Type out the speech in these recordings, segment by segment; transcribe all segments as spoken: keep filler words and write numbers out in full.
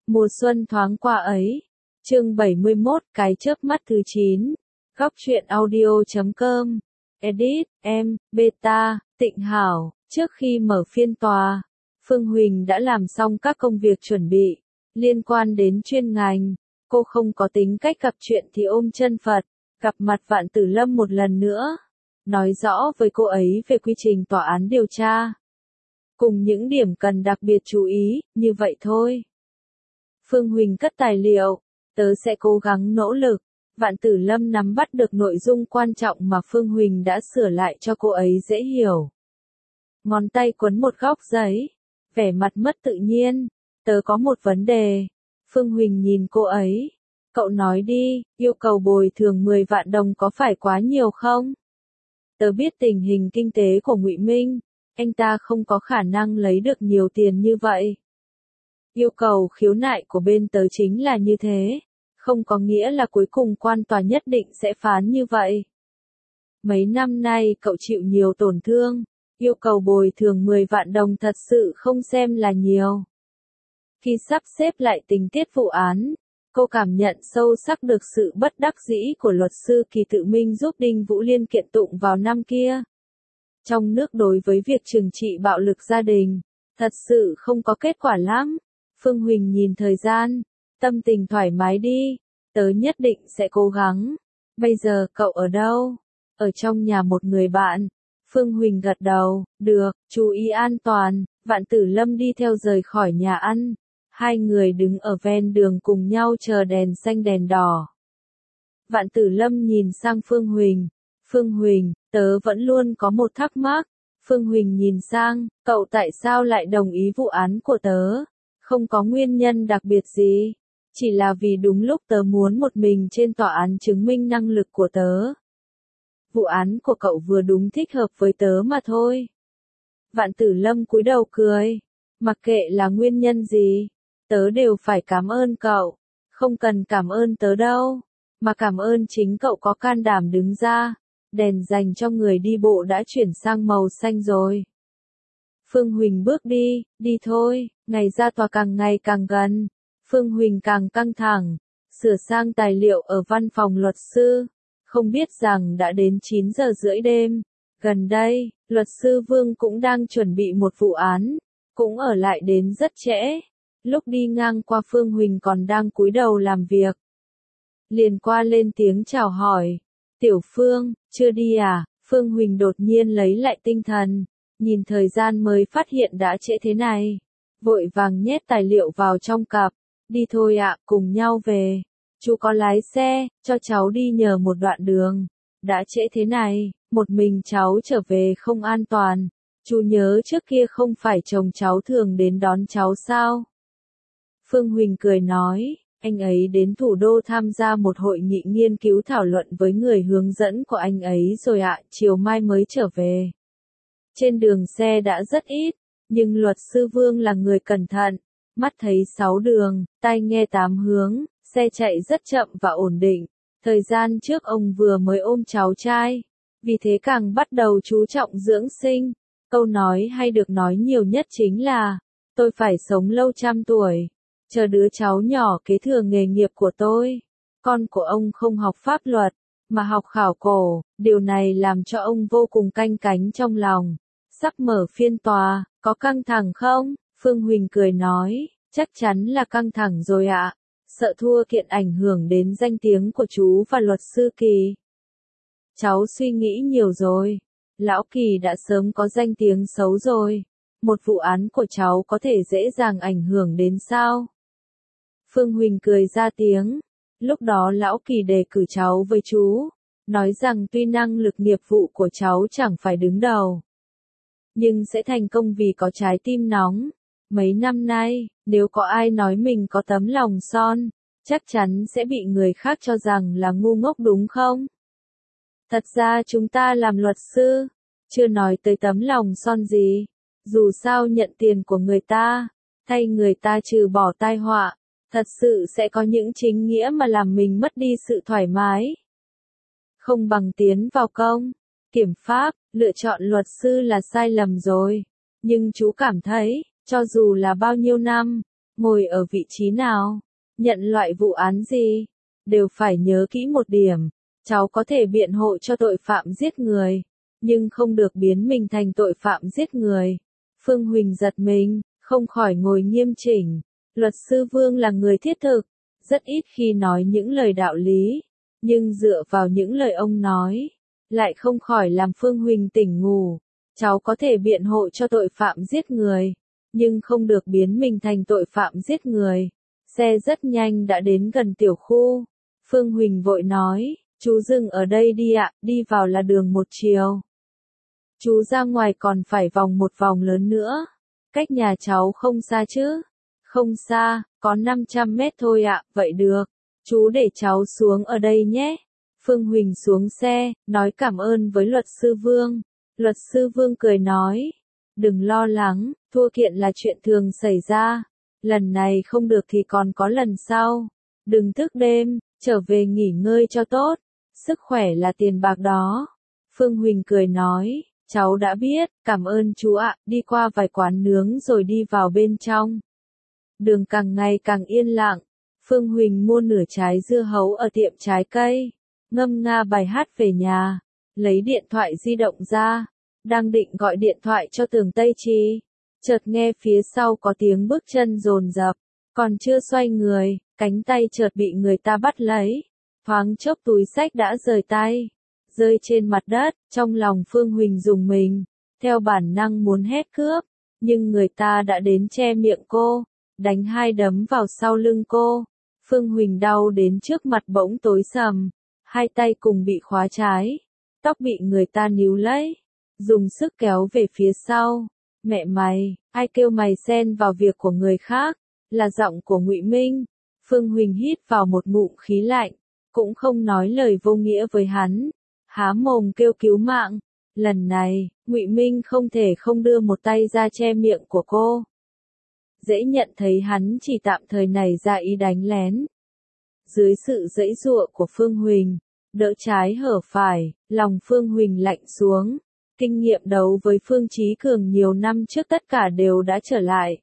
Mùa xuân thoáng qua ấy. Chương bảy mươi mốt, cái chớp mắt thứ chín. Góc truyện audio chấm com. Edit, em, Beta, Tịnh Hảo. Trước khi mở phiên tòa, Phương Huỳnh đã làm xong các công việc chuẩn bị liên quan đến chuyên ngành. Cô không có tính cách gặp chuyện thì ôm chân Phật, gặp mặt Vạn Tử Lâm một lần nữa, nói rõ với cô ấy về quy trình tòa án điều tra, cùng những điểm cần đặc biệt chú ý, như vậy thôi. Phương Huỳnh cất tài liệu, tớ sẽ cố gắng nỗ lực. Vạn Tử Lâm nắm bắt được nội dung quan trọng mà Phương Huỳnh đã sửa lại cho cô ấy dễ hiểu. Ngón tay quấn một góc giấy, vẻ mặt mất tự nhiên. Tớ có một vấn đề. Phương Huỳnh nhìn cô ấy. Cậu nói đi, yêu cầu bồi thường mười vạn đồng có phải quá nhiều không? Tớ biết tình hình kinh tế của Ngụy Minh, anh ta không có khả năng lấy được nhiều tiền như vậy. Yêu cầu khiếu nại của bên tớ chính là như thế, không có nghĩa là cuối cùng quan tòa nhất định sẽ phán như vậy. Mấy năm nay cậu chịu nhiều tổn thương, yêu cầu bồi thường mười vạn đồng thật sự không xem là nhiều. Khi sắp xếp lại tình tiết vụ án, cô cảm nhận sâu sắc được sự bất đắc dĩ của luật sư Kỳ Tự Minh giúp Đinh Vũ Liên kiện tụng vào năm kia. Trong nước đối với việc trừng trị bạo lực gia đình, thật sự không có kết quả lắm. Phương Huỳnh nhìn thời gian, tâm tình thoải mái đi, tớ nhất định sẽ cố gắng. Bây giờ cậu ở đâu? Ở trong nhà một người bạn. Phương Huỳnh gật đầu, được, chú ý an toàn. Vạn Tử Lâm đi theo rời khỏi nhà ăn. Hai người đứng ở ven đường cùng nhau chờ đèn xanh đèn đỏ. Vạn Tử Lâm nhìn sang Phương Huỳnh. Phương Huỳnh, tớ vẫn luôn có một thắc mắc. Phương Huỳnh nhìn sang, cậu tại sao lại đồng ý vụ án của tớ? Không có nguyên nhân đặc biệt gì. Chỉ là vì đúng lúc tớ muốn một mình trên tòa án chứng minh năng lực của tớ. Vụ án của cậu vừa đúng thích hợp với tớ mà thôi. Vạn Tử Lâm cúi đầu cười. Mặc kệ là nguyên nhân gì, tớ đều phải cảm ơn cậu. Không cần cảm ơn tớ đâu, mà cảm ơn chính cậu có can đảm đứng ra. Đèn dành cho người đi bộ đã chuyển sang màu xanh rồi. Phương Huỳnh bước đi, đi thôi, ngày ra tòa càng ngày càng gần. Phương Huỳnh càng căng thẳng, sửa sang tài liệu ở văn phòng luật sư. Không biết rằng đã đến chín giờ rưỡi đêm. Gần đây, luật sư Vương cũng đang chuẩn bị một vụ án, cũng ở lại đến rất trễ. Lúc đi ngang qua Phương Huỳnh còn đang cúi đầu làm việc. Liền qua lên tiếng chào hỏi. Tiểu Phương, chưa đi à? Phương Huỳnh đột nhiên lấy lại tinh thần, nhìn thời gian mới phát hiện đã trễ thế này. Vội vàng nhét tài liệu vào trong cặp. Đi thôi ạ, cùng nhau về. Chú có lái xe, cho cháu đi nhờ một đoạn đường. Đã trễ thế này, một mình cháu trở về không an toàn. Chú nhớ trước kia không phải chồng cháu thường đến đón cháu sao? Phương Huỳnh cười nói, anh ấy đến thủ đô tham gia một hội nghị nghiên cứu thảo luận với người hướng dẫn của anh ấy rồi ạ, chiều mai mới trở về. Trên đường xe đã rất ít, nhưng luật sư Vương là người cẩn thận, mắt thấy sáu đường, tai nghe tám hướng, xe chạy rất chậm và ổn định. Thời gian trước ông vừa mới ôm cháu trai, vì thế càng bắt đầu chú trọng dưỡng sinh. Câu nói hay được nói nhiều nhất chính là, tôi phải sống lâu trăm tuổi, chờ đứa cháu nhỏ kế thừa nghề nghiệp của tôi. Con của ông không học pháp luật, mà học khảo cổ, điều này làm cho ông vô cùng canh cánh trong lòng. Sắp mở phiên tòa, có căng thẳng không? Phương Huỳnh cười nói, chắc chắn là căng thẳng rồi ạ. Sợ thua kiện ảnh hưởng đến danh tiếng của chú và luật sư Kỳ. Cháu suy nghĩ nhiều rồi. Lão Kỳ đã sớm có danh tiếng xấu rồi. Một vụ án của cháu có thể dễ dàng ảnh hưởng đến sao? Phương Huỳnh cười ra tiếng. Lúc đó Lão Kỳ đề cử cháu với chú, nói rằng tuy năng lực nghiệp vụ của cháu chẳng phải đứng đầu, nhưng sẽ thành công vì có trái tim nóng. Mấy năm nay, nếu có ai nói mình có tấm lòng son, chắc chắn sẽ bị người khác cho rằng là ngu ngốc đúng không? Thật ra chúng ta làm luật sư, chưa nói tới tấm lòng son gì. Dù sao nhận tiền của người ta, thay người ta trừ bỏ tai họa, thật sự sẽ có những chính nghĩa mà làm mình mất đi sự thoải mái. Không bằng tiến vào công, kiểm pháp, lựa chọn luật sư là sai lầm rồi. Nhưng chú cảm thấy, cho dù là bao nhiêu năm, ngồi ở vị trí nào, nhận loại vụ án gì, đều phải nhớ kỹ một điểm. Cháu có thể biện hộ cho tội phạm giết người, nhưng không được biến mình thành tội phạm giết người. Phương Huỳnh giật mình, không khỏi ngồi nghiêm chỉnh. Luật sư Vương là người thiết thực, rất ít khi nói những lời đạo lý, nhưng dựa vào những lời ông nói, lại không khỏi làm Phương Huỳnh tỉnh ngủ. Cháu có thể biện hộ cho tội phạm giết người, nhưng không được biến mình thành tội phạm giết người. Xe rất nhanh đã đến gần tiểu khu. Phương Huỳnh vội nói, chú dừng ở đây đi ạ, đi vào là đường một chiều. Chú ra ngoài còn phải vòng một vòng lớn nữa. Cách nhà cháu không xa chứ? Không xa, có năm trăm mét thôi ạ, vậy được. Chú để cháu xuống ở đây nhé. Phương Huỳnh xuống xe, nói cảm ơn với luật sư Vương. Luật sư Vương cười nói, đừng lo lắng, thua kiện là chuyện thường xảy ra. Lần này không được thì còn có lần sau. Đừng thức đêm, trở về nghỉ ngơi cho tốt. Sức khỏe là tiền bạc đó. Phương Huỳnh cười nói, cháu đã biết, cảm ơn chú ạ, đi qua vài quán nướng rồi đi vào bên trong. Đường càng ngày càng yên lặng. Phương Huỳnh mua nửa trái dưa hấu ở tiệm trái cây, ngâm nga bài hát về nhà, lấy điện thoại di động ra, đang định gọi điện thoại cho Tường Tây Trì, chợt nghe phía sau có tiếng bước chân dồn dập, còn chưa xoay người, cánh tay chợt bị người ta bắt lấy, thoáng chốc túi xách đã rời tay, rơi trên mặt đất. Trong lòng Phương Huỳnh rùng mình, theo bản năng muốn hét cướp, nhưng người ta đã đến che miệng cô, đánh hai đấm vào sau lưng cô. Phương Huỳnh đau đến trước mặt bỗng tối sầm, hai tay cùng bị khóa trái, tóc bị người ta níu lấy, dùng sức kéo về phía sau. Mẹ mày, ai kêu mày xen vào việc của người khác? Là giọng của Ngụy Minh. Phương Huỳnh hít vào một ngụm khí lạnh, cũng không nói lời vô nghĩa với hắn, há mồm kêu cứu mạng. Lần này, Ngụy Minh không thể không đưa một tay ra che miệng của cô. Dễ nhận thấy hắn chỉ tạm thời này ra ý đánh lén. Dưới sự giãy giụa của Phương Huỳnh, đỡ trái hở phải, lòng Phương Huỳnh lạnh xuống. Kinh nghiệm đấu với Phương Chí Cường nhiều năm trước tất cả đều đã trở lại.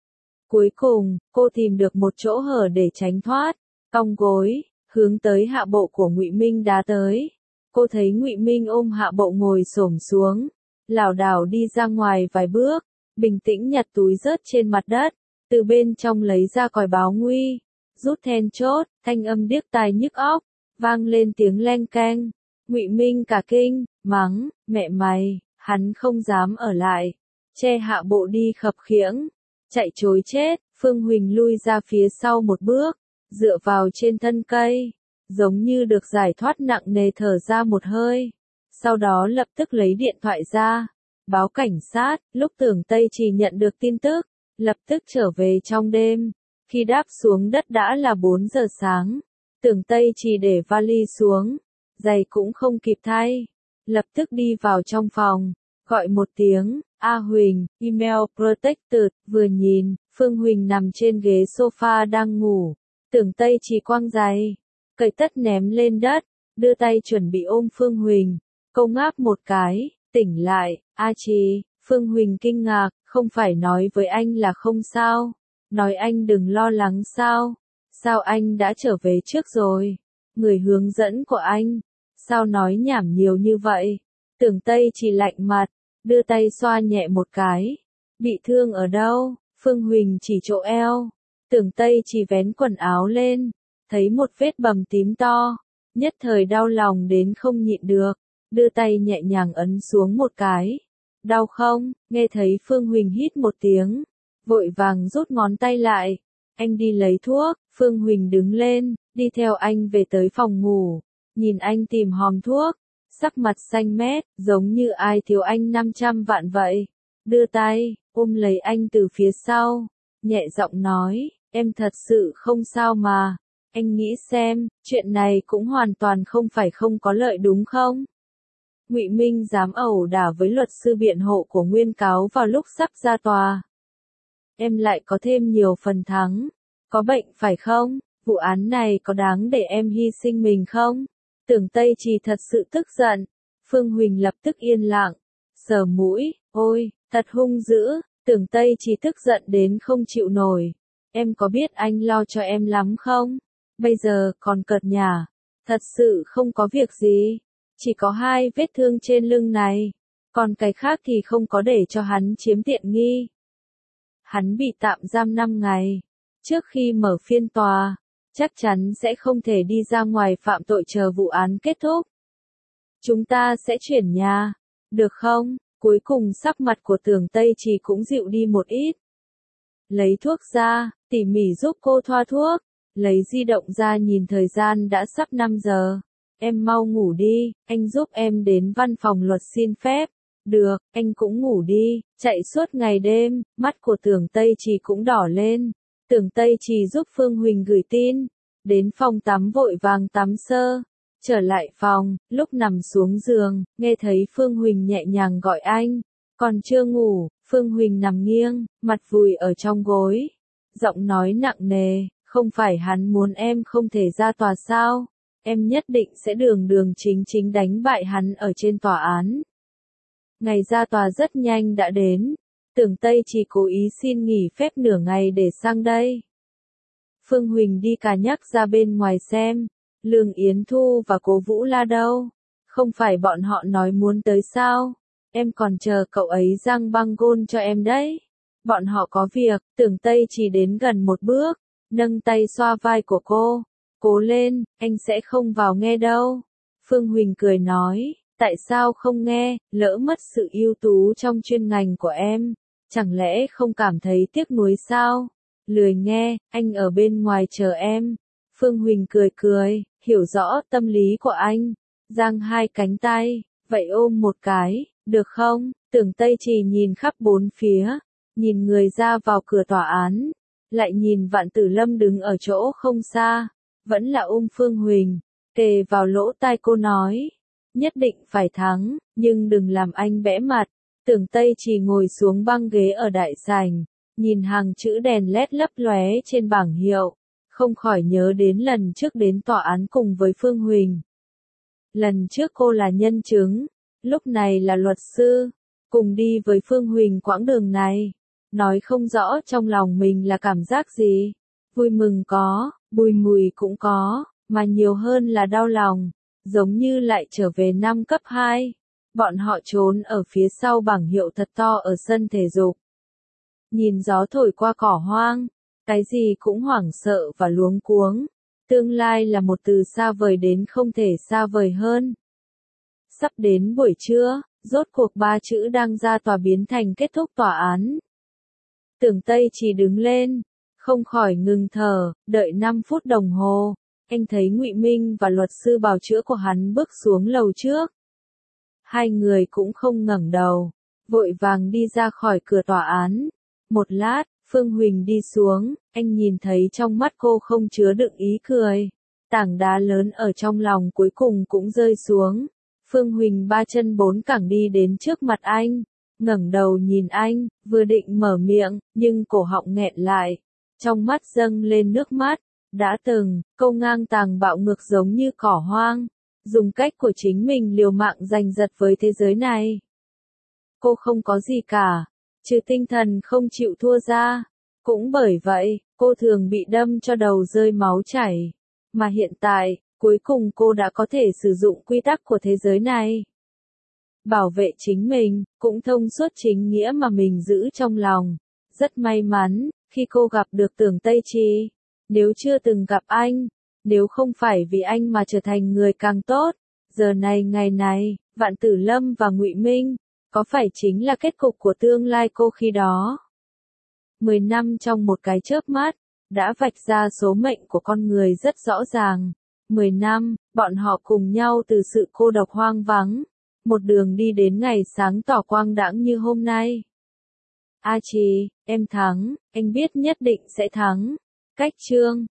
Cuối cùng, cô tìm được một chỗ hở để tránh thoát, cong gối, hướng tới hạ bộ của Ngụy Minh đá tới. Cô thấy Ngụy Minh ôm hạ bộ ngồi xổm xuống, lảo đảo đi ra ngoài vài bước, bình tĩnh nhặt túi rớt trên mặt đất, từ bên trong lấy ra còi báo nguy, rút then chốt, thanh âm điếc tai nhức óc, vang lên tiếng leng keng. Ngụy Minh cả kinh, mắng, mẹ mày, hắn không dám ở lại, che hạ bộ đi khập khiễng, chạy trối chết. Phương Huỳnh lui ra phía sau một bước, dựa vào trên thân cây, giống như được giải thoát nặng nề, thở ra một hơi, sau đó lập tức lấy điện thoại ra, báo cảnh sát. Lúc Tưởng Tây Trì nhận được tin tức, lập tức trở về trong đêm, khi đáp xuống đất đã là bốn giờ sáng. Tưởng Tây Trì để vali xuống, giày cũng không kịp thay, lập tức đi vào trong phòng, gọi một tiếng, A Huỳnh, email protected. Vừa nhìn, Phương Huỳnh nằm trên ghế sofa đang ngủ. Tưởng Tây Trì quăng giày, cởi tất ném lên đất, đưa tay chuẩn bị ôm Phương Huỳnh. Cô ngáp một cái, tỉnh lại. A Trì. Phương Huỳnh kinh ngạc, không phải nói với anh là không sao, nói anh đừng lo lắng sao, sao anh đã trở về trước rồi, người hướng dẫn của anh, sao nói nhảm nhiều như vậy. Tưởng Tây Trì lạnh mặt, đưa tay xoa nhẹ một cái, bị thương ở đâu? Phương Huỳnh chỉ chỗ eo. Tưởng Tây Trì vén quần áo lên, thấy một vết bầm tím to, nhất thời đau lòng đến không nhịn được, đưa tay nhẹ nhàng ấn xuống một cái. Đau không? Nghe thấy Phương Huỳnh hít một tiếng, vội vàng rút ngón tay lại. Anh đi lấy thuốc. Phương Huỳnh đứng lên, đi theo anh về tới phòng ngủ, nhìn anh tìm hòm thuốc, sắc mặt xanh mét, giống như ai thiếu anh năm trăm vạn vậy. Đưa tay, ôm lấy anh từ phía sau, nhẹ giọng nói, em thật sự không sao mà. Anh nghĩ xem, chuyện này cũng hoàn toàn không phải không có lợi đúng không? Ngụy Minh dám ẩu đả với luật sư biện hộ của nguyên cáo vào lúc sắp ra tòa. Em lại có thêm nhiều phần thắng. Có bệnh phải không? Vụ án này có đáng để em hy sinh mình không? Tưởng Tây Trì thật sự tức giận. Phương Huỳnh lập tức yên lặng, sờ mũi, ôi, thật hung dữ. Tưởng Tây Trì tức giận đến không chịu nổi. em có biết anh lo cho em lắm không? Bây giờ còn cợt nhả. Thật sự không có việc gì. Chỉ có hai vết thương trên lưng này. Còn cái khác thì không có để cho hắn chiếm tiện nghi. Hắn bị tạm giam năm ngày. Trước khi mở phiên tòa, chắc chắn sẽ không thể đi ra ngoài phạm tội chờ vụ án kết thúc. Chúng ta sẽ chuyển nhà. Được không? Cuối cùng sắc mặt của Tưởng Tây Trì cũng dịu đi một ít. Lấy thuốc ra, tỉ mỉ giúp cô thoa thuốc. Lấy di động ra nhìn thời gian đã sắp năm giờ. Em mau ngủ đi, anh giúp em đến văn phòng luật xin phép. Được, anh cũng ngủ đi, chạy suốt ngày đêm, mắt của Tưởng Tây Trì cũng đỏ lên. Tưởng Tây Trì giúp Phương Huỳnh gửi tin. Đến phòng tắm vội vàng tắm sơ. Trở lại phòng, lúc nằm xuống giường, nghe thấy Phương Huỳnh nhẹ nhàng gọi anh. Còn chưa ngủ, Phương Huỳnh nằm nghiêng, mặt vùi ở trong gối. Giọng nói nặng nề, không phải hắn muốn em không thể ra tòa sao? Em nhất định sẽ đường đường chính chính đánh bại hắn ở trên tòa án. Ngày ra tòa rất nhanh đã đến. Tưởng Tây chỉ cố ý xin nghỉ phép nửa ngày để sang đây. Phương Huỳnh đi cà nhắc ra bên ngoài xem. Lương Yến Thu và Cố Vũ La đâu? Không phải bọn họ nói muốn tới sao? Em còn chờ cậu ấy giăng băng gôn cho em đấy. Bọn họ có việc. Tưởng Tây chỉ đến gần một bước, nâng tay xoa vai của cô. Cố lên, anh sẽ không vào nghe đâu. Phương Huỳnh cười nói, tại sao không nghe, lỡ mất sự ưu tú trong chuyên ngành của em. Chẳng lẽ không cảm thấy tiếc nuối sao? Lười nghe, anh ở bên ngoài chờ em. Phương Huỳnh cười cười, hiểu rõ tâm lý của anh. Giang hai cánh tay, vậy ôm một cái, được không? Tưởng Tây chỉ nhìn khắp bốn phía, nhìn người ra vào cửa tòa án, lại nhìn Vạn Tử Lâm đứng ở chỗ không xa, vẫn là ôm Phương Huỳnh, kề vào lỗ tai cô nói, nhất định phải thắng, nhưng đừng làm anh bẽ mặt. Tưởng Tây chỉ ngồi xuống băng ghế ở đại sảnh, nhìn hàng chữ đèn led lấp lóe trên bảng hiệu, không khỏi nhớ đến lần trước đến tòa án cùng với Phương Huỳnh. Lần trước cô là nhân chứng, lúc này là luật sư, cùng đi với Phương Huỳnh quãng đường này, nói không rõ trong lòng mình là cảm giác gì. Vui mừng có, bùi ngùi cũng có, mà nhiều hơn là đau lòng, giống như lại trở về năm cấp hai. Bọn họ trốn ở phía sau bảng hiệu thật to ở sân thể dục. Nhìn gió thổi qua cỏ hoang, cái gì cũng hoảng sợ và luống cuống. Tương lai là một từ xa vời đến không thể xa vời hơn. Sắp đến buổi trưa, rốt cuộc ba chữ đang ra tòa biến thành kết thúc tòa án. Tưởng Tây chỉ đứng lên, không khỏi ngừng thở, đợi năm phút đồng hồ, anh thấy Ngụy Minh và luật sư bào chữa của hắn bước xuống lầu trước. Hai người cũng không ngẩng đầu, vội vàng đi ra khỏi cửa tòa án. Một lát, Phương Huỳnh đi xuống, anh nhìn thấy trong mắt cô không chứa đựng ý cười. Tảng đá lớn ở trong lòng cuối cùng cũng rơi xuống. Phương Huỳnh ba chân bốn cẳng đi đến trước mặt anh, ngẩng đầu nhìn anh, vừa định mở miệng, nhưng cổ họng nghẹn lại. Trong mắt dâng lên nước mắt. Đã từng, câu ngang tàng bạo ngược giống như cỏ hoang, dùng cách của chính mình liều mạng giành giật với thế giới này. Cô không có gì cả, trừ tinh thần không chịu thua ra. Cũng bởi vậy, cô thường bị đâm cho đầu rơi máu chảy. Mà hiện tại, cuối cùng cô đã có thể sử dụng quy tắc của thế giới này. Bảo vệ chính mình, cũng thông suốt chính nghĩa mà mình giữ trong lòng. Rất may mắn, khi cô gặp được Tưởng Tây Trì. Nếu chưa từng gặp anh, nếu không phải vì anh mà trở thành người càng tốt, giờ này ngày này, Vạn Tử Lâm và Ngụy Minh, có phải chính là kết cục của tương lai cô khi đó? Mười năm trong một cái chớp mắt, đã vạch ra số mệnh của con người rất rõ ràng. Mười năm, bọn họ cùng nhau từ sự cô độc hoang vắng, một đường đi đến ngày sáng tỏ quang đãng như hôm nay. A Trì, em thắng, anh biết nhất định sẽ thắng. Cách chương